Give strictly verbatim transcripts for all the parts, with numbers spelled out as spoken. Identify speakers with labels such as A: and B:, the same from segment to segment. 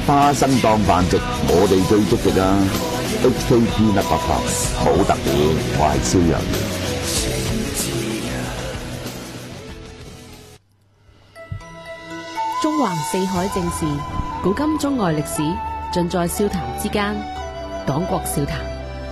A: 花生當飯食，我哋最積極啊 ！H K P 粒白糖好特別，我係蕭陽。
B: 中環四海正事，古今中外歷史，盡在笑談之間。講國笑談。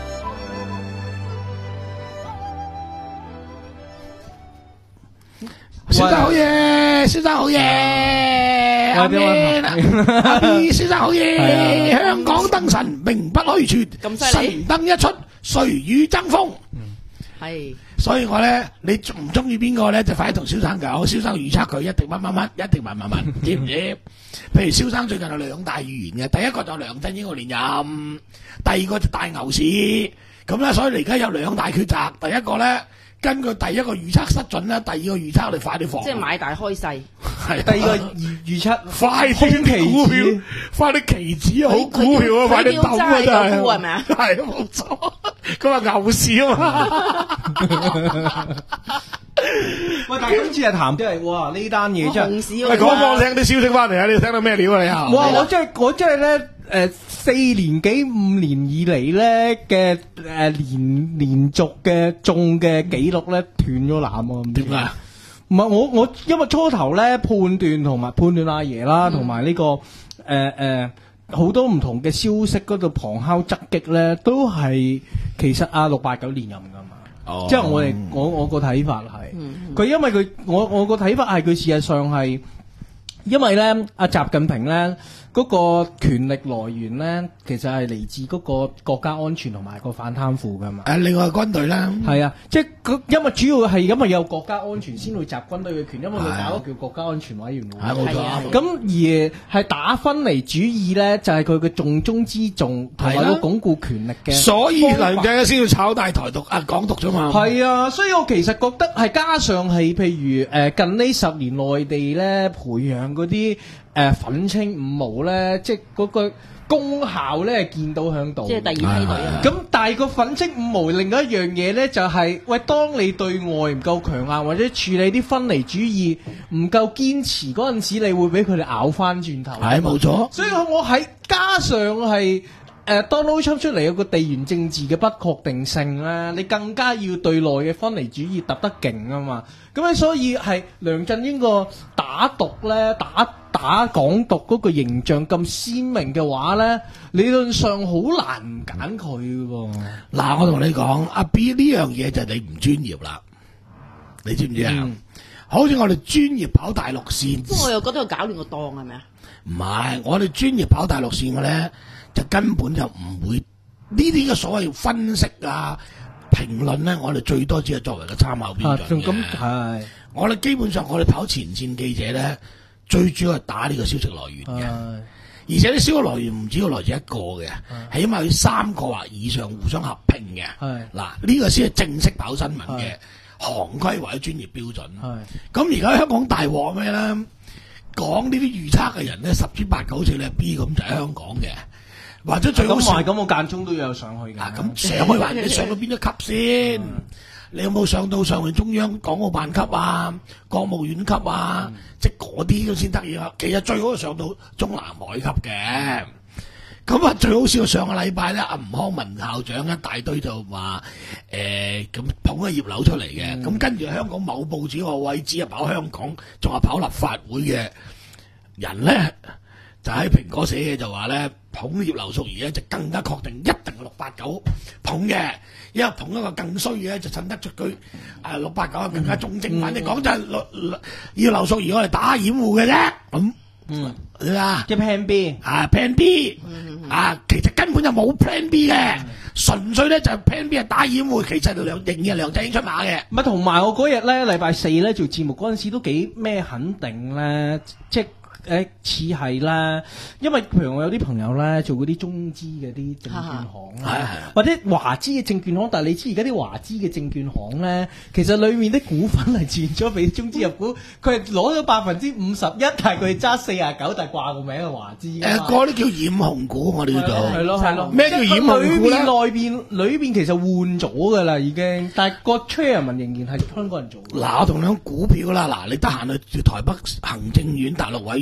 C: 蕭生好嘢，蕭生好嘢，阿邊阿邊，蕭生好嘢，香港燈神名不虛傳，神燈一出，誰與爭鋒？
D: 係，
C: 所以我咧，你唔中意邊個咧，就快啲同蕭生講，蕭生預測佢一定乜乜乜，一定乜乜乜，知唔知？譬如蕭生最近有兩大預言嘅，第一個就梁振英個連任，第二個就大牛市，咁咧，所以而家有兩大抉擇，第一個咧。根據第一個預測失準啦，第二個預測我哋快啲放。
D: 即係買大開細。
C: 係。
E: 第二個預預測
C: 快啲股票，快啲期指啊，好股票啊，快啲鬥啊，真係。
D: 係咪啊？
C: 係冇錯。佢話牛市啊嘛。
E: 喂，但係今次係談即係哇呢單嘢真係。
C: 喂，講講聽啲消息翻嚟啊！你聽到咩料啊？你啊？
E: 哇！我真係我真係咧。誒、呃、四年幾五年以嚟咧嘅誒連連續嘅中嘅紀錄咧斷咗纜喎，點解？唔係我我因為初頭咧判斷同埋判斷阿爺啦，同埋呢個誒誒好多唔同嘅消息嗰度旁敲側擊咧，都係其實阿六八九連任㗎嘛。哦，即係我哋我我個睇法係，佢、嗯、因為佢我我個睇法係佢事實上係因為咧阿習近平咧。嗰個權力來源咧，其實係嚟自嗰個國家安全同埋個反貪腐噶嘛。誒，另外軍隊啦，係啊，即係因為主要係因為有國家安全先會集軍隊嘅權，因為佢搞個叫國家安全委員會。係冇錯。咁而係打分離主義咧，就係佢嘅重中之重，同埋個鞏固權力嘅。所以梁振英先要炒大台獨啊港獨啫嘛。係啊，所以我其實覺得係加上係譬如誒近呢十年內地咧培養嗰啲。誒、呃、粉青五毛咧，即係嗰個功效咧，見到響度。即係第二梯隊啊！咁但係個粉青五毛另外一樣嘢咧，就係、是、喂，當你對外唔夠強硬，或者處理啲分離主義唔夠堅持嗰陣時，你會俾佢哋咬翻轉頭。係冇錯。所以我喺加上係。誒 Donald Trump 出嚟有個地緣政治嘅不確定性咧，你更加要對內嘅分離主義揼得勁啊嘛，咁咧所以係梁振英個打獨咧，打打港獨嗰個形象咁鮮明嘅話咧，理論上好難唔揀佢嘅喎。嗱，我同你講，阿 B 呢樣嘢就係你唔專業啦，你知唔知啊？嗯、好似我哋專業跑大陸線，
D: 不過我又覺得佢搞亂個檔係咪啊？
C: 唔係，我哋專業跑大陸線嘅咧。就根本就唔會呢啲嘅所謂分析啊、評論咧，我哋最多只係作為個參考標準嘅。咁係，我哋基本上我哋跑前線記者咧，最主要係打呢個消息來源嘅，而且啲消息來源唔只要來自一個嘅，係因為佢三個或以上互相合併嘅。係嗱，呢個先係正式跑新聞嘅行規或者專業標準。係咁而家香港大鑊咩咧？講呢啲預測嘅人咧，十之八九好似你 B 咁就喺香港嘅。或者最好咁，咁我間中都有上去㗎。咁、啊、上去話你上到邊一級先？嗯、你有冇上到上去中央港澳辦級啊、國務院級啊？嗯、即係嗰啲都先得意啊！其實最好係上到中南海級嘅。咁啊，最好笑上個禮拜咧，阿吳康文校長一大堆就話誒咁捧個葉劉出嚟嘅。咁、嗯、跟住香港某報紙個位置啊，跑香港仲係跑立法會嘅人咧。就喺蘋果寫嘅就話咧，捧葉劉淑儀咧就更加確定一定係六八九捧嘅，因為捧一個更衰嘅就襯得出佢誒六八九係更加忠正。反正講就係葉劉淑儀我哋打掩護嘅啫，咁嗯啊，即係 Plan B 啊 Plan B 啊，其實根本就冇 Plan B 嘅，純粹咧就 Plan B 係打掩護，其實就梁仍然係梁振英出馬嘅。咪同埋我嗰日咧禮拜四咧做節目嗰陣時都幾咩肯定咧，即係。誒似係啦，因為譬如我有啲朋友咧做嗰啲中資嘅啲證券行啦，或者華資嘅證券行，但係你知而家啲華資嘅證券行咧，其實裡面啲股份係轉咗俾中資入股，佢係攞咗百分之五十一，但係佢揸四廿九，但係掛個名係華資。誒，嗰啲叫染紅股，我哋叫做係咯係咯。咩叫染紅股咧？裏邊內邊裏邊其實換咗㗎啦，已經，但係個 chairman 仍然係香港人做。嗱，我同你講股票啦，嗱，你得閒去台北行政院大陸委員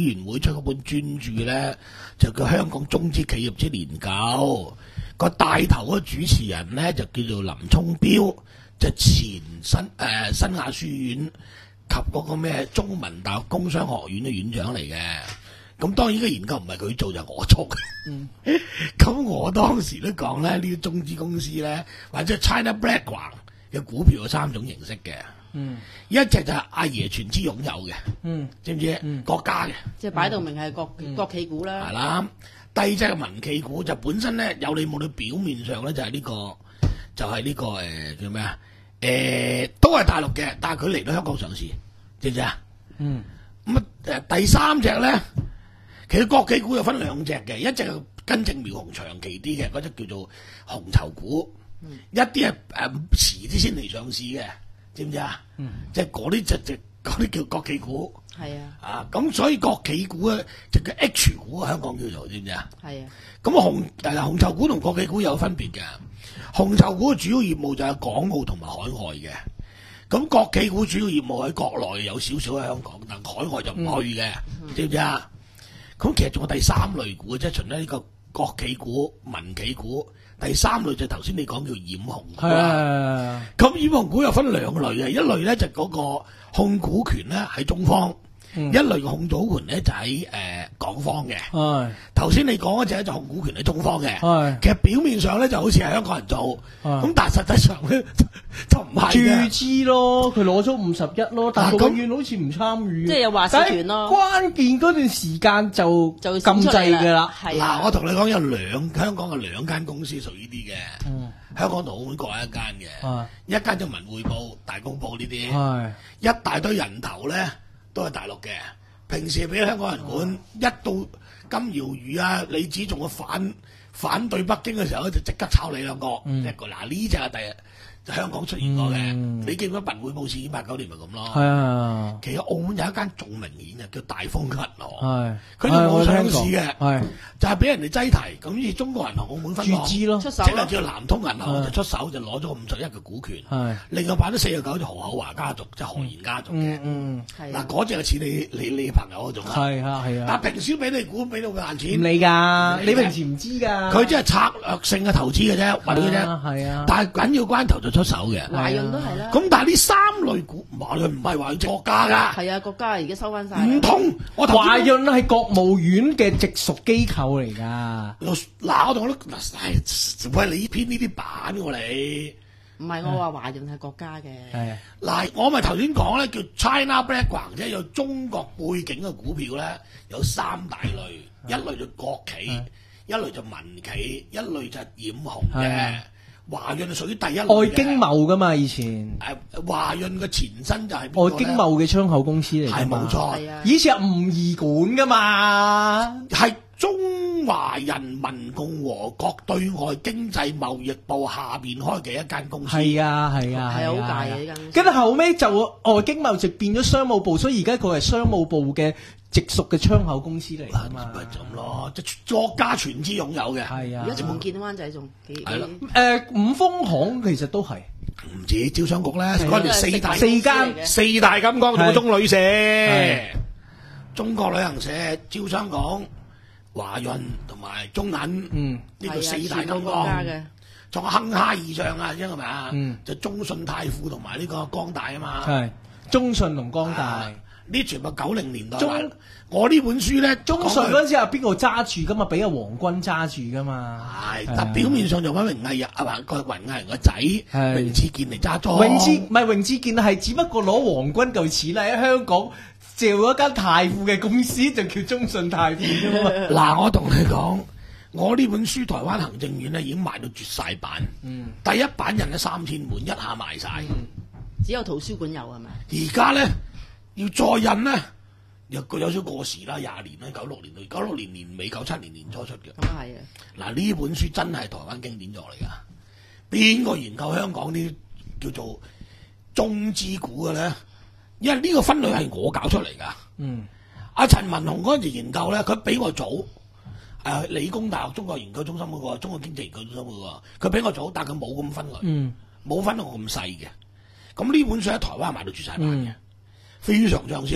C: 聯會出嗰本專著咧，就叫《香港中資企業之年究》。個帶頭嗰個主持人咧就叫做林聰標，就前新誒、呃、新亞書院及嗰個咩中文大學工商學院嘅院長嚟嘅。咁當然嘅研究唔係佢做，就係、我做。嗯，咁我當時都講咧，呢啲中資公司咧，或者 China Blackground 嘅股票有三種形式嘅。嗯，一隻就係阿爺全資擁有嘅。嗯，知唔知？嗯，國家嘅，
D: 即係擺到明係國、嗯、國企股啦。
C: 係啦。第二隻嘅民企股就本身咧有你冇你，表面上咧就係呢、呢個就係、係、呢、呢個誒、呃、叫咩啊？誒、呃、都係大陸嘅，但係佢嚟到香港上市，知唔知啊？嗯。咁啊誒第三隻咧，其實國企股又分兩隻嘅，一隻係根正苗紅長期啲嘅，嗰隻叫做紅籌股，嗯、一啲係誒遲啲先嚟上市嘅，知唔知啊？嗯。即係嗰啲就就嗰啲叫國企股。係啊，啊咁所以國企股咧就叫 H 股，香港叫做知唔知啊？係啊，咁紅誒紅籌股同國企股有分別嘅。紅籌股嘅主要業務就係港澳同埋海外嘅，咁國企股主要業務喺國內有少少喺香港，但海外就唔去嘅，嗯、知唔知啊？咁其實仲有第三類股，即係除咗呢個國企股、民企股，第三類就頭先你講叫染紅股啦。咁染紅股又分兩類嘅，一類咧就嗰個控股權咧喺中方。嗯、一類嘅控股權咧就喺誒、呃、港方嘅，頭先你講嗰隻就控股權喺中方嘅，其實表面上咧就好似係香港人做，咁但係實際上咧就唔係嘅。注資咯，佢攞咗五十一咯，但係永遠好似唔參與，
D: 即係有話事權咯。
C: 關鍵嗰段時間就
D: 就
C: 禁制㗎啦。
D: 嗱、
C: 啊，我同你講有兩香港嘅兩間公司屬於啲嘅，嗯、香港同澳門各有一間嘅，啊、一間就文匯報、大公報呢啲，啊、一大堆人頭咧。都係大陸嘅，平時俾香港人管，哦、一到金瑤魚啊、李子仲嘅反反對北京嘅時候咧，就即刻炒你兩個，嗯、一個嗱呢隻係第日香港出現過嘅，嗯、你記唔記得文匯報事件八九年咪咁咯？係啊，其實澳門有一間仲明顯嘅叫大豐銀行，佢哋冇上市嘅，就係俾人哋擠提，咁於是中國銀行澳門分行注資咯，出手即係叫南通銀行就出手就攞咗五十一嘅股權，另外擺咗四十九就何厚華家族，即係何賢家族嘅，嗱嗰隻係似你你你朋友嗰種，係啊係啊，但平時俾你估俾到佢賺錢，唔理㗎，你平時唔知㗎，佢即係策略性嘅投資嘅啫，揾嘅啫，係啊，但係緊要關頭就出手嘅，
D: 華潤都係啦。咁
C: 但係呢三類股，華潤唔係華潤國家㗎。係
D: 啊，國家而家收翻晒。
C: 唔通我
E: 華潤係國務院嘅直屬機構嚟㗎。
C: 嗱，我同我都嗱，喂你編呢啲版喎你。
D: 唔係我話華潤係國家嘅。係。
C: 嗱，我咪頭先講咧，叫 China Blackground 即係有中國背景嘅股票咧，有三大類，一類就國企，一類就民企，一類就染紅嘅。華潤係屬於第一類嘅外經貿噶嘛，以前誒華潤嘅前身就係外經貿嘅窗口公司嚟，係冇錯。啊、以前係吳儀管噶嘛，係中華人民共和國對外經濟貿易部下邊開嘅一間公司。係啊係啊係好大嘅呢間公司。跟住後尾就外經貿就變咗商務部，所以而家佢係商務部嘅直屬嘅窗口公司嚟㗎嘛，咪咁咯，即係國家全資擁有嘅。係啊，而家重建灣仔仲幾？係咯，誒五豐行其實都係唔止招商局咧，嗰條四大四間四大金剛，仲有中旅社、中國旅行社、招商局、華潤同埋中銀，嗯，呢個四大金剛嘅，仲有亨哈二將啊，知係咪啊？嗯，就中信泰富同埋呢個光大啊嘛，係中信同光大。呢全部九零年代中，我呢本書咧，中信嗰陣時係邊個揸住噶嘛？俾阿黃軍揸住噶嘛？係，但表面上就揾榮毅人啊，話個榮毅人個仔榮智健嚟揸莊。榮智唔係榮智健，係只不過攞黃軍嚿錢喺香港借咗間泰富嘅公司，就叫中信泰富啫嘛。嗱，我同你講，我呢本書台灣行政院咧已經賣到絕晒版，嗯，第一版印咗三千本，一下賣晒，
D: 嗯，只有圖書館有係咪？
C: 而家咧。要再印咧，又有少過時啦，廿年啦，九六年到九六年年尾，九七年年初出嘅。咁啊係啊！嗱，呢本書真係台灣經典作嚟噶。邊個研究香港啲叫做中資股嘅咧？因為呢個分類係我搞出嚟噶。嗯。阿陳文雄嗰陣時研究咧，佢比我早。誒、呃，理工大學中國研究中心嗰、那個，中國經濟研究中心嗰、那個，佢比我早，但係佢冇咁分類。嗯。冇分到我咁細嘅。咁呢本書喺台灣賣到絕晒版嘅。嗯非常暢銷，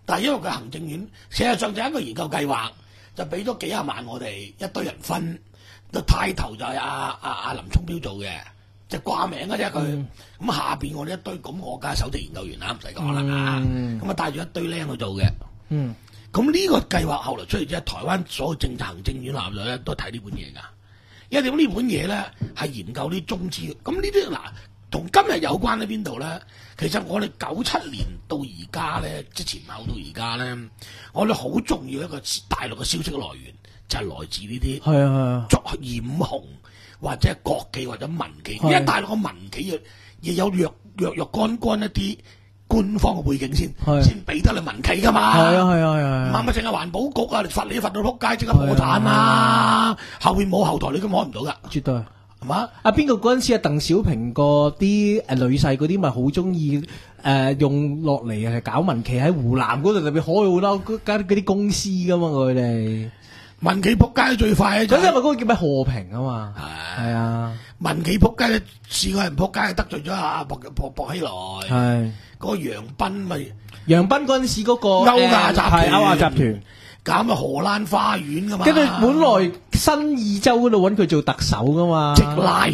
C: 但係因為佢行政院事實上就係一個研究計劃，就俾咗幾廿萬我哋一堆人分，個派頭就係阿阿阿林聰標做嘅，就掛名嘅啫佢。咁、嗯、下邊我哋一堆，咁我梗係首席研究員啦，唔使講啦。咁啊帶住一堆僆去做嘅。嗯。咁呢個計劃後來出嚟之後，台灣所有政策行政院立咗咧都睇呢本嘢㗎。因為點呢本嘢咧係研究啲中資，咁呢啲嗱同今日有關喺邊度咧？其實我哋九七年到而家咧，即前後到而家咧，我哋好重要一個大陸嘅消息來源就係、是、來自呢啲係啊係啊，作染紅或者國企或者民企，因為大陸嘅民企亦有若若若干干一啲官方嘅背景先，先俾得你民企噶嘛。係啊係啊係啊，唔係咪淨係環保局啊？罰你罰到撲街，即刻破產啊！後面冇後台，你都摸唔到噶，絕對。係嘛？啊邊個嗰陣時啊？鄧小平個啲誒女婿嗰啲咪好中意誒用落嚟係搞民企喺湖南嗰度特別開好多嗰啲公司噶嘛佢哋。民企仆街最快啊！嗰啲係咪嗰個叫咩和平啊嘛？係係啊！民企仆街咧，試過人仆街得罪咗阿薄薄薄熙來。係嗰個楊斌咪楊斌嗰陣時嗰個歐亞集團，歐亞集團。搞咪荷蘭花園噶嘛，跟住本來新義州嗰度揾佢做特首噶嘛，直拉，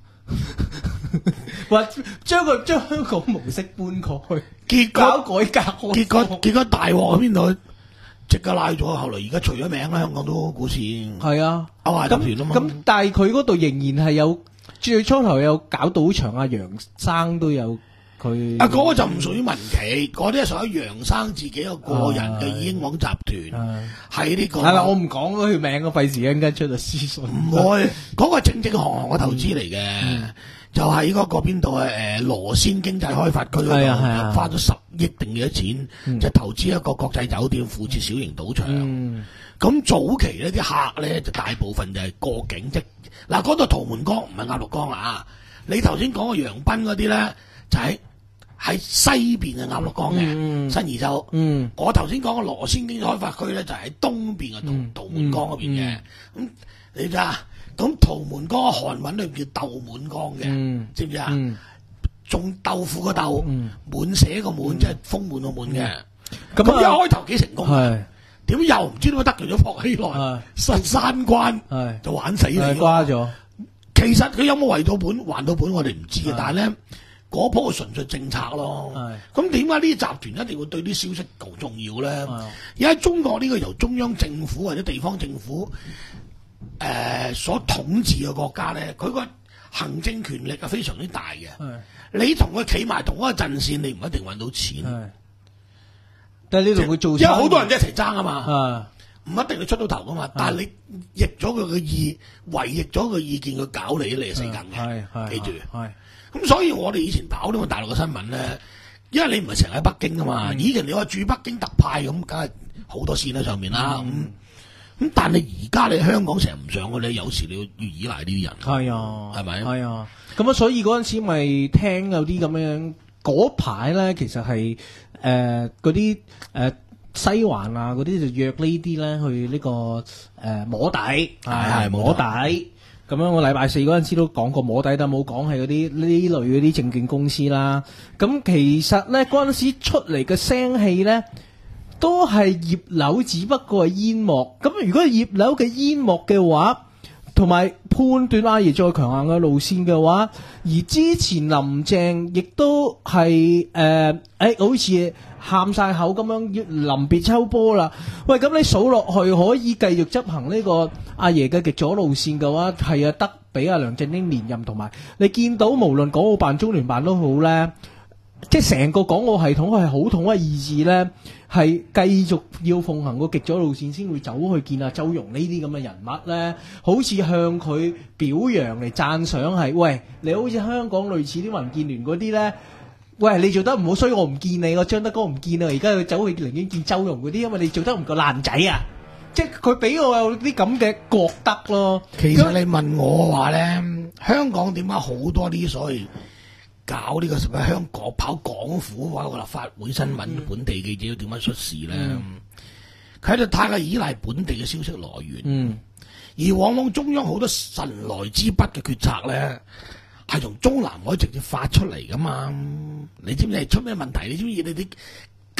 C: 話將佢將香港模式搬過去，結果搞改革，結果結果大鑊喺邊度？即刻拉咗，後來而家除咗名啦，香港都股市係啊，歐亞集團啊嘛。咁但係佢嗰度仍然係有最初頭有搞賭場，阿楊生都有。佢啊，嗰、那個就唔屬於民企，嗰啲係屬於楊生自己一個個人嘅英皇集團，係呢、這個。係啦，我唔講佢名，我費事一陣間出到私信。唔會，嗰、那個正正行行嘅投資嚟嘅，嗯、就喺嗰個邊度啊？誒，羅仙經濟開發區嗰度，花咗十億定幾多錢，嗯、就投資一個國際酒店，附設小型賭場。咁、嗯、早期呢啲客咧就大部分就係過境，即嗱嗰度圖門江唔係鴨綠江啊！你頭先講嘅楊斌嗰啲咧就喺。喺西邊嘅鴨綠江嘅、嗯、新義州，嗯、我頭先講嘅羅仙經濟開發區咧就喺、是、東邊嘅圖圖門江嗰邊嘅。咁、嗯嗯、你知啊？咁圖門江嘅韓文裏邊叫豆滿江嘅，嗯、知唔知啊？種、嗯、豆腐個豆，嗯、滿瀉個滿，即係豐滿個滿嘅。咁、嗯、一開頭幾成功，點解又唔知點解得罪咗薄熙來？實山關就玩死你，瓜咗。其實佢有冇還到本？還到本我哋唔知嘅，但係咧。嗰鋪純粹政策咯，咁點解呢啲集團一定會對啲消息夠重要咧？而家中國呢個由中央政府或者地方政府誒、呃、所統治嘅國家咧，佢個行政權力係非常之大嘅。你同佢企埋同一個陣線，你唔一定揾到錢。但係你同佢做，因為好多人一齊爭啊嘛，唔一定你出到頭噶嘛。但係你逆咗佢嘅意，違逆咗佢意見，佢搞你，你係死梗嘅。記住。咁所以我哋以前跑呢個大陸嘅新聞咧，因為你唔係成日喺北京噶嘛，嗯、以前你話住北京特派咁，梗係好多線喺上面啦。咁咁、嗯嗯，但係而家你香港成日唔上嘅咧，有時你要要依賴呢啲人。係啊，係咪？係啊。咁啊，所以嗰陣時咪聽有啲咁樣嗰排咧，其實係誒嗰啲誒西環啊嗰啲就約呢啲咧去呢、這個誒、呃、摸底，係係摸底。咁樣我禮拜四嗰陣時都講過摸底，但冇講係嗰啲呢類嗰啲證券公司啦。咁其實咧嗰陣時出嚟嘅聲氣咧，都係葉劉，只不過係煙幕。咁如果係葉劉嘅煙幕嘅話，同埋判斷阿爺再強硬嘅路線嘅話，而之前林鄭亦都係誒誒，好似喊晒口咁樣要臨別秋波啦。喂，咁你數落去可以繼續執行呢個阿爺嘅極左路線嘅話，係啊，得俾阿梁振英連任，同埋你見到無論港澳辦、中聯辦都好咧，即係成個港澳系統係好統一意志咧，係繼續要奉行個極左路線，先會走去見阿周融呢啲咁嘅人物咧，好似向佢表揚嚟讚賞係，喂，你好似香港類似啲民建聯嗰啲咧。喂，你做得唔好，所以我唔見你，我張德江唔見啦，而家佢走去寧願見周融嗰啲，因為你做得唔夠爛仔啊！即係佢俾我有啲咁嘅覺得咯。其實你問我話咧，香港點解好多啲所謂搞呢個什麼香港跑港府或者立法會新聞、嗯、本地記者點樣出事咧？佢喺度太過依賴本地嘅消息來源，嗯、而往往中央好多神來之筆嘅決策咧。係從中南海直接發出嚟噶嘛？你知唔知係出咩問題？你知唔知你啲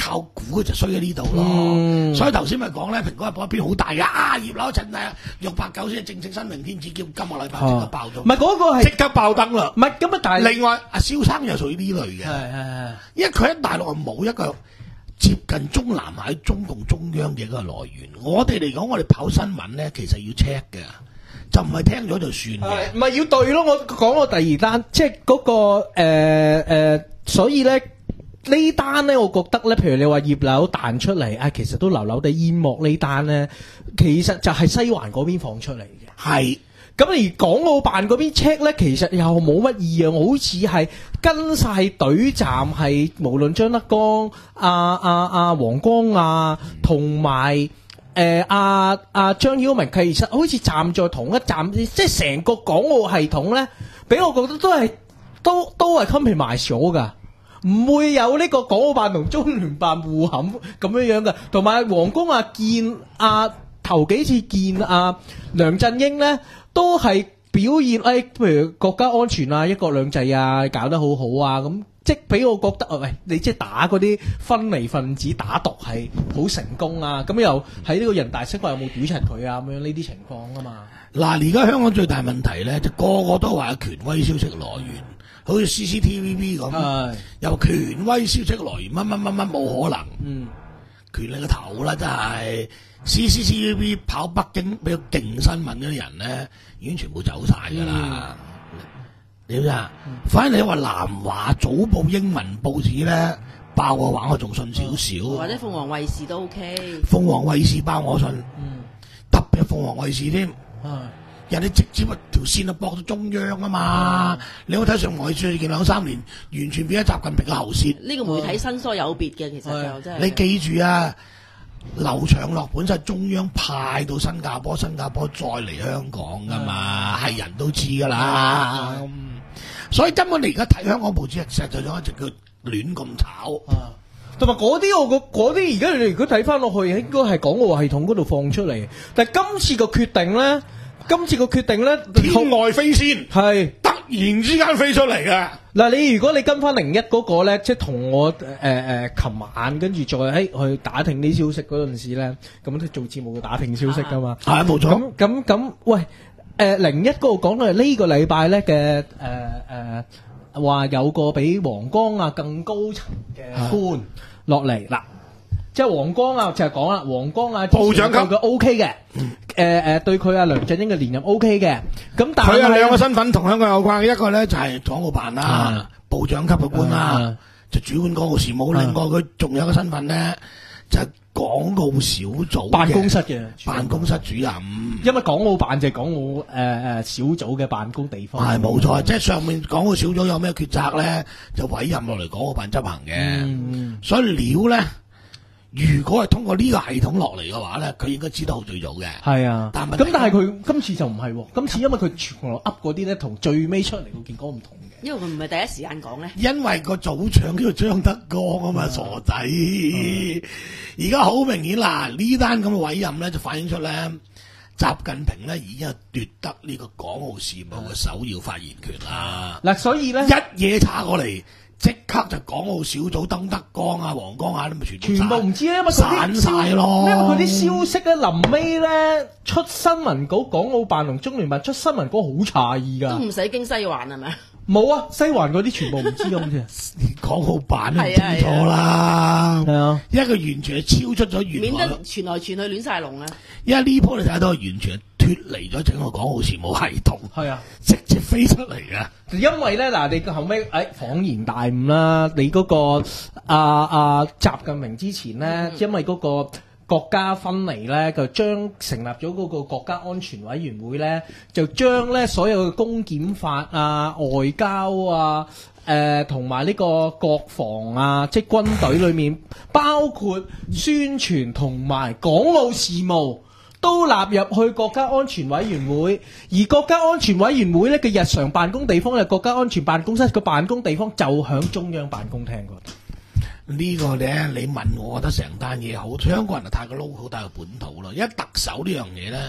C: 靠估就衰喺呢度咯。嗯、所以頭先咪講咧，蘋果日報一篇好大嘅啊，葉劉陳啊，六八九先正式新明天子叫今個禮拜即刻爆咗。
E: 唔係嗰個係
C: 即刻爆燈啦。
E: 唔係咁啊，但係
C: 另外阿蕭生又屬於呢類嘅，係係係，因為佢喺大陸係冇一個接近中南海中共中央嘅一個來源。我哋嚟講，我哋跑新聞咧，其實要 check 嘅。就唔係聽咗就算嘅，
E: 唔係要對咯。我講我第二單，即係嗰、嗰個誒誒、呃呃，所以咧呢單咧，我覺得咧，譬如你話葉劉彈出嚟，啊，其實都流流地煙幕呢單咧，其實就係西環嗰邊放出嚟嘅。係咁而港澳辦嗰邊 check 咧，其實又冇乜異樣，好似係跟晒隊站，係無論張德江、阿阿阿黃光亞同埋。誒，阿阿張曉明其實好似站在同一站，即係成個港澳系統咧，俾我覺得都係都都係 compromise 咗噶，唔會有呢個港澳辦同中聯辦互冚咁樣樣嘅。同埋黃光亞見阿、啊、頭幾次見阿、啊、梁振英咧，都係表現誒、哎，譬如國家安全啊、一國兩制啊，搞得好好啊咁。即係俾我覺得啊，喂，你即係打嗰啲分離分子打毒係好成功啊！咁又喺呢個人大釋法有冇屌柒佢啊？咁樣呢啲情況啊嘛。嗱，而家香港最大問題咧，就個個都話有權威消息來源，好似 C C T V B 咁，有權威消息來源乜乜乜乜冇可能。嗯，權力個頭啦，真係 C C T V B 跑北京比較勁新聞嗰啲人咧，已經全部走晒㗎啦。嗯點啊？反正你話南華早報英文報紙咧爆嘅話，我仲信少少。
D: 或者鳳凰衛視都 OK。
C: 鳳凰衛視爆我信，嗯、特別係鳳凰衛視添。嗯、人哋直接一條線啊駁到中央啊嘛。嗯、你好睇上海最近兩三年，完全變咗習近平嘅喉舌。呢個媒體伸縮有別嘅，其實就真係。你記住啊！劉長樂本身係中央派到新加坡，新加坡再嚟香港噶嘛，係、嗯、人都知噶啦。嗯嗯、所以根本你而家睇香港報紙，實際上一直叫亂咁炒。同埋嗰啲我個嗰啲而家你如果睇翻落去，應該係港澳系統嗰度放出嚟。但係今次個決定咧，今次個決定咧， 天外飛仙係突然之間飛出嚟嘅。
E: 嗱，你如果你跟翻零一嗰個咧，即係同我誒誒，琴晚跟住再喺去打聽啲消息嗰陣時咧，咁都做節目要打聽消息噶嘛，
C: 係冇錯。
E: 咁咁咁，喂，誒零一嗰度講到係呢個禮拜咧嘅誒誒，話有個比黃光亞更高層嘅官落嚟嗱。即係黃光亞就係講啦，黃光亞部長級佢 O K 嘅，誒誒對佢阿梁振英嘅連任 O K 嘅，咁但係佢有兩個身份同香港有關，一個咧就係港澳辦啦，啊、部長級嘅官啦，啊、就主管港澳事務，啊、另外佢仲有一個身份咧就係港澳小組辦公室嘅辦公室主任，因為港澳辦就係港澳誒誒、呃、小組嘅辦公地方，係冇錯，即係上面港澳小組有咩抉擇咧，就委任落嚟港澳辦執行嘅，嗯、所以料咧。如果係通過呢個系統落嚟嘅話咧，佢應該知道最早嘅。係啊，但係咁但係佢今次就唔係喎，今次因為佢全部噏嗰啲咧，同最尾出嚟個結果唔同嘅。因為佢唔係第一時間講咧。因為個組長叫做張德江啊嘛，傻仔。而家好明顯啦，呢單咁嘅委任咧，就反映出咧，習近平咧已經係奪得呢個港澳事務嘅首要發言權啦。嗱，所以咧一嘢叉過嚟。即刻就港澳小組鄧德江啊、黃光亞都咪全部全部唔知咧，因為散晒咯。因為佢啲消息咧，臨尾咧出新聞稿，港澳辦同中聯辦出新聞稿好詫異噶，都唔使經西環係咪？冇啊，西環嗰啲全部唔知咁嘅，港澳辦都唔清楚啦。係啊，因為佢完全係超出咗原來，免得傳來傳去亂晒龍啊。因為呢鋪你睇到完全係脫離咗整個港澳事務系統，係啊，直接飛出嚟嘅。因為咧嗱，你後尾誒恍然大悟啦，你嗰、那個阿阿習近平之前咧，嗯、因為嗰個國家分離咧，就將成立咗嗰個國家安全委員會咧，就將咧所有嘅公檢法啊、外交啊、誒同埋呢個國防啊，即係軍隊裏面包括宣傳同埋港澳事務。都納入去國家安全委員會，而國家安全委員會咧嘅日常辦公地方係國家安全辦公室，個辦公地方就響中央辦公廳嗰度。呢個咧，你問我，我覺得成單嘢好，香港人就太過撈好大個本土啦。因為特首呢樣嘢咧，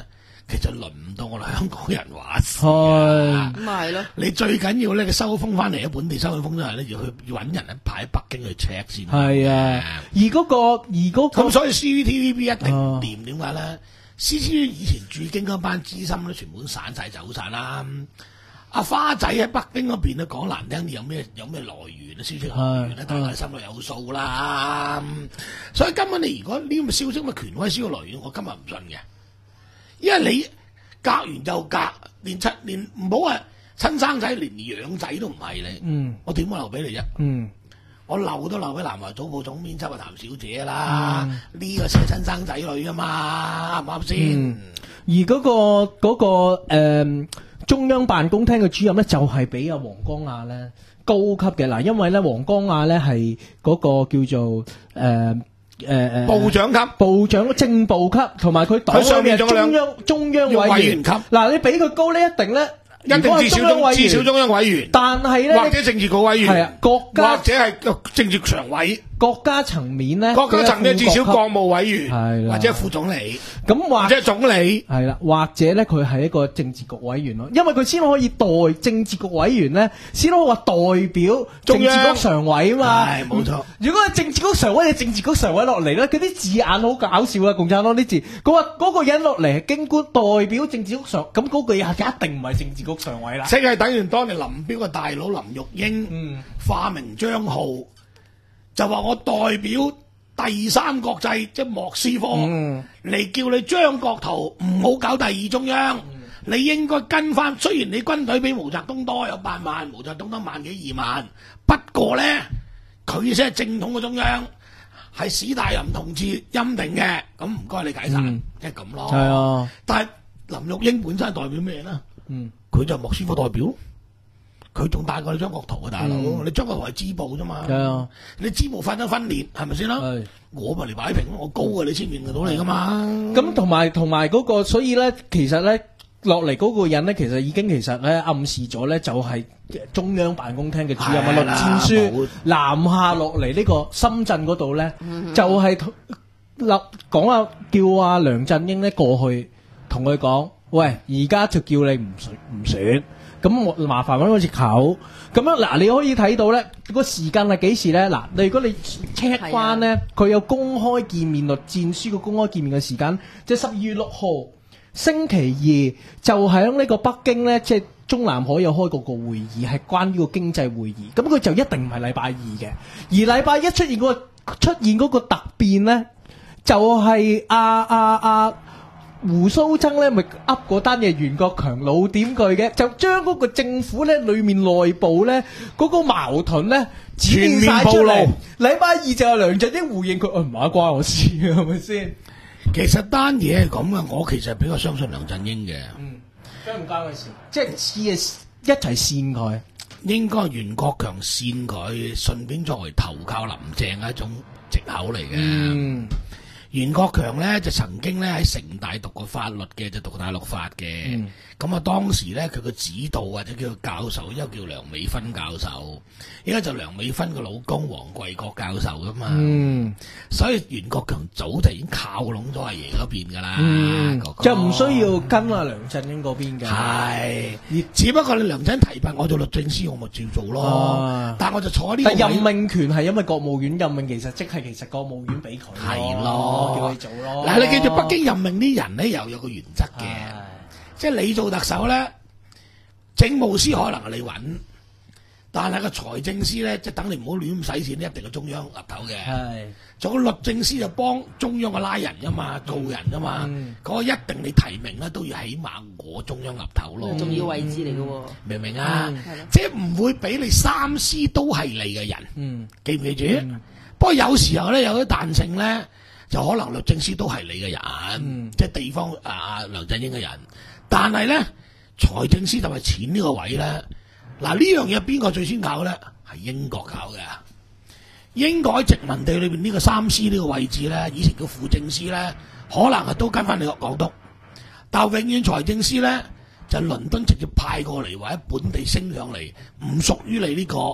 C: 其實輪唔到我哋香港人話事
E: 係
D: 咁咪係咯。
C: 你最緊要咧，你收風翻嚟喺本地收風都係咧，要去要揾人咧排喺北京去 check 先。
E: 係啊，而嗰個而嗰個
C: 咁所以 C C T V B 一定唔掂，點解咧？C C T V B 以前駐京嗰班資深咧，全部都散晒走晒啦。阿花仔喺北京嗰邊咧，講難聽啲，有咩有咩來源啊？消息來源咧，大家心裏有數啦。所以根本你如果呢咁嘅消息咁嘅權威消息來源，我今日唔信嘅，因為你隔完就隔，連親連唔好話親生仔，連養仔都唔係你。
E: 嗯，
C: 我點會留俾你啫？
E: 嗯，
C: 我留都留俾南華早報總編輯啊譚小姐啦，呢、嗯、個先係親生仔女啊嘛，啱唔啱先？
E: 嗯、而嗰、嗰個嗰、嗰個、呃、中央辦公廳嘅主任咧，就係比阿黃光亞咧高級嘅嗱，因為咧黃光亞咧係嗰個叫做誒。呃誒誒，
C: 部長級、
E: 部長正部級，同埋佢黨上面中央中央委員級。嗱，你比佢高呢，一定咧，
C: 一定至少中至少中央委員。
E: 但係咧，
C: 或者政治局委員，
E: 係啊，國家
C: 或者係政治常委。
E: 國家層面咧，
C: 國家層面至少國務委員，
E: 係啦，
C: 或者副總理，
E: 咁或
C: 者總理，
E: 係啦，或者咧佢係一個政治局委員咯，因為佢先可以代政治局委員咧，先可以話代表政治局常委啊嘛。
C: 係冇錯。
E: 如果係政治局常委，你政治局常委落嚟咧，佢啲字眼好搞笑啊！共產黨啲字，佢話嗰個人落嚟係京官代表政治局常，咁嗰句嘢一定唔係政治局常委啦。
C: 即係等於當年林彪嘅大佬林玉英，
E: 嗯，
C: 化名張浩。就話我代表第三國際，即係莫斯科嚟、嗯、叫你張國燾唔好搞第二中央，嗯、你應該跟翻。雖然你軍隊比毛澤東多有八萬，毛澤東得萬幾二萬，不過咧佢先係正統嘅中央，係史大林同志欽定嘅。咁唔該你解散，即係咁咯。係啊，但係林玉英本身係代表咩咧？嗯，佢就係莫斯科代表。佢仲大過你張國燾啊，大佬！嗯、你張國燾係支部啫嘛，
E: 啊、
C: 你支部分咗分裂係咪先啦？我咪嚟擺平，我高過你先面到你噶嘛。
E: 咁同埋同埋嗰個，所以咧，其實咧落嚟嗰個人咧，其實已經其實咧暗示咗咧，就係中央辦公廳嘅主任啊，栗戰書南下落嚟呢個深圳嗰度咧，嗯、就係立講啊，叫阿梁振英咧過去同佢講，喂，而家就叫你唔選唔選。咁我麻煩揾個藉口，咁樣嗱，你可以睇到咧個時間係幾時咧？嗱，你如果你 check 翻咧，佢有公開見面栗戰書嘅公開見面嘅時間，即係十二月六號星期二，就喺呢個北京咧，即係中南海有開過個會議，係關於個經濟會議。咁佢就一定唔係禮拜二嘅，而禮拜一出現嗰個出現嗰個突變咧，就係阿阿阿。胡鬚曾咧咪噏嗰單嘢，袁國強老點佢嘅，就將嗰個政府咧裏面內部咧嗰個矛盾咧
C: 全面暴露。
E: 禮拜二就係梁振英回應佢，唔係關我事嘅，係咪先？
C: 其實單嘢係咁嘅，我其實比較相信梁振英嘅。
E: 嗯，關唔關佢事？即係似一齊扇佢，應該
C: 袁國強扇佢，順便作為投靠林鄭嘅一種藉口嚟嘅。嗯。袁國強咧就曾經咧喺城大讀過法律嘅，就讀大陸法嘅。咁啊、嗯、當時咧佢個指導或者叫做教授，一個叫梁美芬教授，依家就梁美芬個老公黃貴國教授噶嘛。嗯，所以袁國強早就已經靠攏咗阿爺嗰邊噶啦，嗯、哥哥就唔需要跟阿梁振英嗰邊嘅。係，只不過你梁振英提拔我做律政司，我咪照做咯。啊、但我就坐呢個位。但任命權係因為國務院任命，其實即係其實國務院俾佢。係咯。叫你做咯。嗱，你記住北京任命啲人咧，又有個原則嘅，即係你做特首咧，政務司可能係你揾，但係個財政司咧，即係等你唔好亂咁使錢，一定係中央岌頭嘅。係，做個律政司就幫中央嘅拉人噶嘛，做人噶嘛，嗰個一定你提名咧都要起碼我中央岌頭咯。重要位置嚟嘅喎，明唔明啊？即係唔會俾你三司都係你嘅人。嗯，記唔記住？不過有時候咧有啲彈性咧。就可能律政司都係你嘅人，嗯、即係地方啊梁振英嘅人，但係咧財政司就係錢呢個位咧，嗱呢樣嘢邊個最先搞咧？係英國搞嘅。英國喺殖民地裏邊呢個三司呢個位置咧，以前叫副政司咧，可能係都跟翻你個港督，但係永遠財政司咧就係倫敦直接派過嚟，或者本地升上嚟，唔屬於你呢個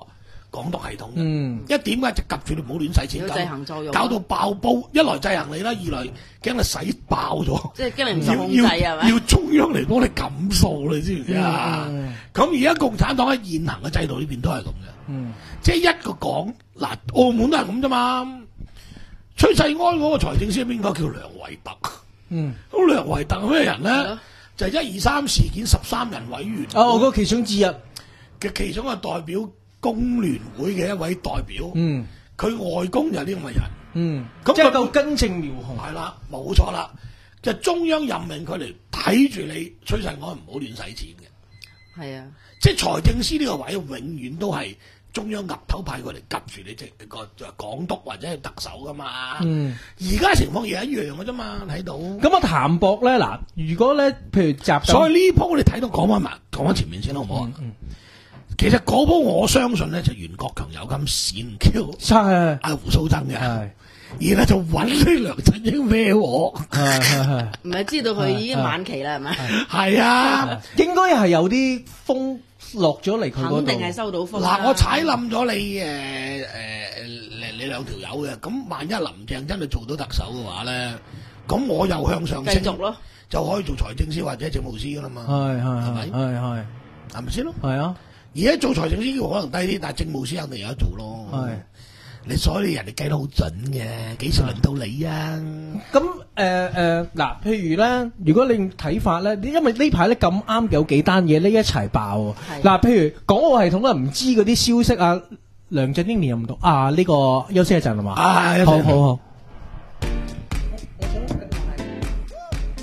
C: 港督系統嘅。
E: 嗯，
C: 一點解就及住你唔好亂使錢，
D: 有制衡作用，
C: 搞到爆煲。一來制衡你啦，二來驚你使爆咗，
D: 即係驚你唔受控制係咪？
C: 要中央嚟幫你撳數，你知唔知啊？咁而家共產黨喺現行嘅制度呢邊都係咁嘅。嗯，即係一個講嗱，澳門都係咁啫嘛。崔世安嗰個財政司係邊個？叫梁維特。嗯，咁梁維特係咩人咧？就係一二三事件十三人委員。
E: 哦，我個其中之一
C: 嘅其中一個代表工聯會嘅一位代表。嗯，佢外公就係呢咁嘅人。嗯，咁
E: 即係夠根正苗紅。
C: 係啦，冇錯啦，就中央任命佢嚟睇住你崔世安唔好亂使錢嘅。係啊，即係財政司呢個位永遠都係中央岌頭派佢嚟夾住你，即係個港督或者係特首噶嘛。嗯，而家情況亦係一樣嘅啫嘛，睇到。咁啊，
E: 譚博咧嗱，如果咧，譬如習，
C: 所以呢鋪你睇到講翻埋，講翻前面先好唔好啊？嗯，其實嗰鋪我相信咧就袁國強有咁閃 Q， 係阿胡鬚曾嘅，係，而咧就揾呢梁振英孭鑊，
D: 係係係，唔係知道佢已經晚期啦係咪？
C: 係啊，
E: 應該係有啲風落咗嚟佢嗰度，
D: 肯定係收到風。
C: 嗱，我踩冧咗你誒誒你你兩條友嘅，咁萬一林鄭真係做到特首嘅話咧，咁我又向上升，
D: 繼續咯，
C: 就可以做財政司或者政務司噶啦嘛，
E: 係係係咪？係係
C: 係咪先咯？
E: 係啊，
C: 而家做財政司可能低啲，但係政務司肯定有得做咯。係。你所以人哋計得好準嘅，幾時輪到你啊？
E: 咁誒誒嗱，譬如咧，如果你睇法咧，因為呢排咧咁啱有幾單嘢呢一齊爆喎。嗱，譬如港澳系統啊，唔知嗰啲消息啊，梁振英連任唔到啊，呢、呢個休息一陣係嘛？啊，好好好。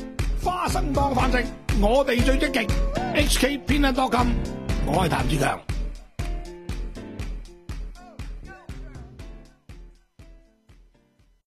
C: 花生當飯食，我哋最積極。H K 偏袒多金，我係譚志強。